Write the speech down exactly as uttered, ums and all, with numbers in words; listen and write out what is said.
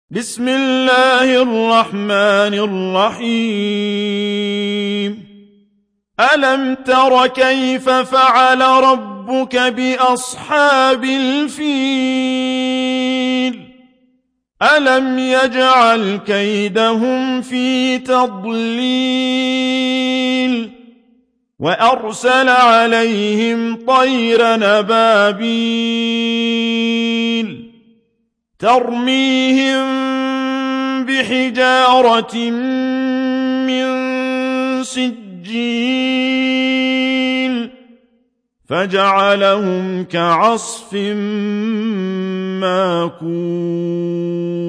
بسم الله الرحمن الرحيم ألم تر كيف فعل ربك بأصحاب الفيل ألم يجعل كيدهم في تضليل وأرسل عليهم طيرا أبابيل ترميهم بحجارة من سجيل فجعلهم كعصف ماكول